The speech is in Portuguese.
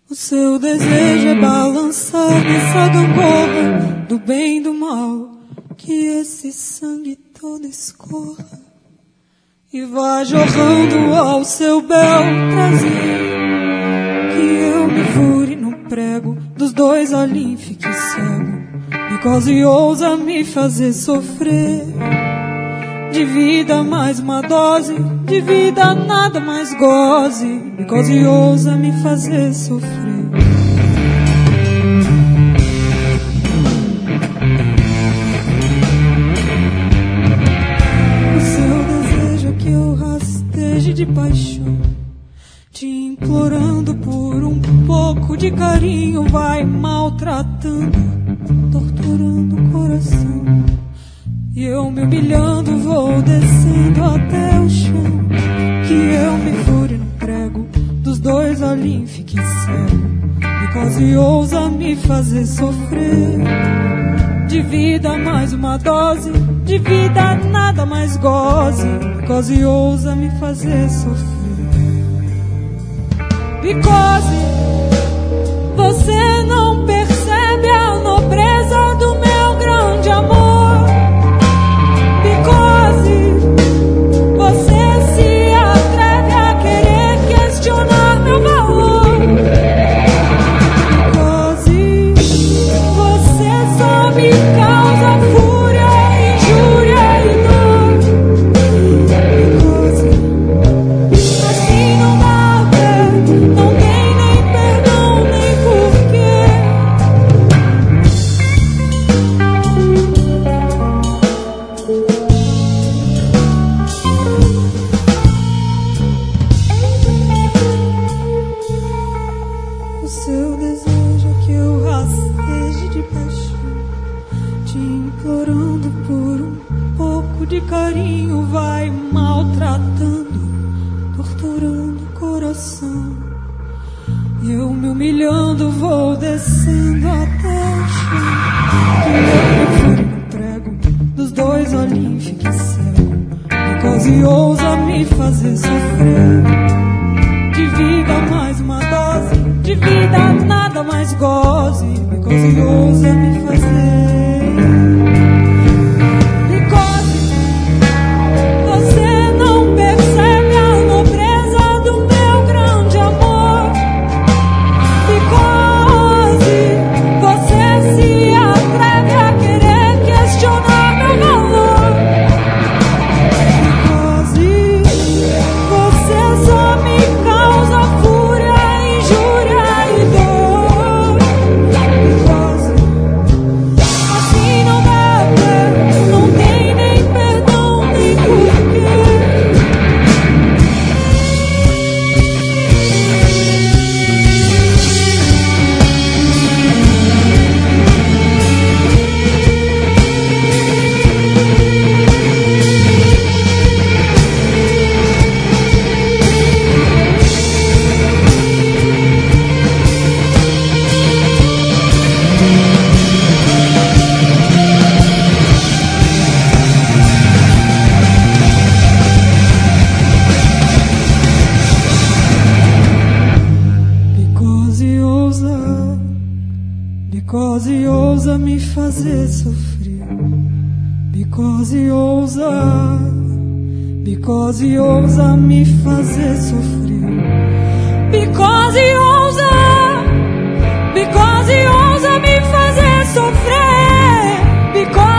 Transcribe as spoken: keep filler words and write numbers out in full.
O seu desejo é balançar nessa gangorra do bem e do mal, que esse sangue todo escorra e vá jorrando ao seu bel prazer, que eu me fure no prego dos dois olhinhos, fique cego, because e ousa me fazer sofrer. De vida mais uma dose, de vida nada mais goze, because e ousa me fazer sofrer. O seu desejo é que eu rasteje de paixão, te implorando por um pouco de carinho, vai maltratando, torturando o coração. E eu me humilhando vou descendo até o chão, que eu me fure no prego dos dois olhinhos, fique cego, because e ousa me fazer sofrer. De vida mais uma dose, de vida nada mais goze, because e ousa me fazer sofrer. Because você não percebe a nobreza do meu grande amor. Você se atreve a querer questionar meu valor. Because você só me causa fúria, injúria e dor. Because assim não dá pé, não tem nem perdão nem porquê. O seu desejo é que eu rasteje de paixão, te implorando por um pouco de carinho, vai maltratando, torturando o coração. E eu me humilhando vou descendo até o chão, que eu me fure no prego dos dois olhinhos, fique cego, because e ousa me fazer sofrer. De vida mais uma dose, de vida nada mais goze, because e ousa me fazer. Because você não percebe a nobreza do meu grande amor. Because você se atreve a querer questionar meu valor. Because você só me causa fúria, injúria e dor. Because assim não dá pé, não tem nem perdão nem porquê. Because e ousa, because e ousa me fazer sofrer. Because e ousa, because e ousa me fazer sofrer. Because e ousa, because e ousa me fazer sofrer. Because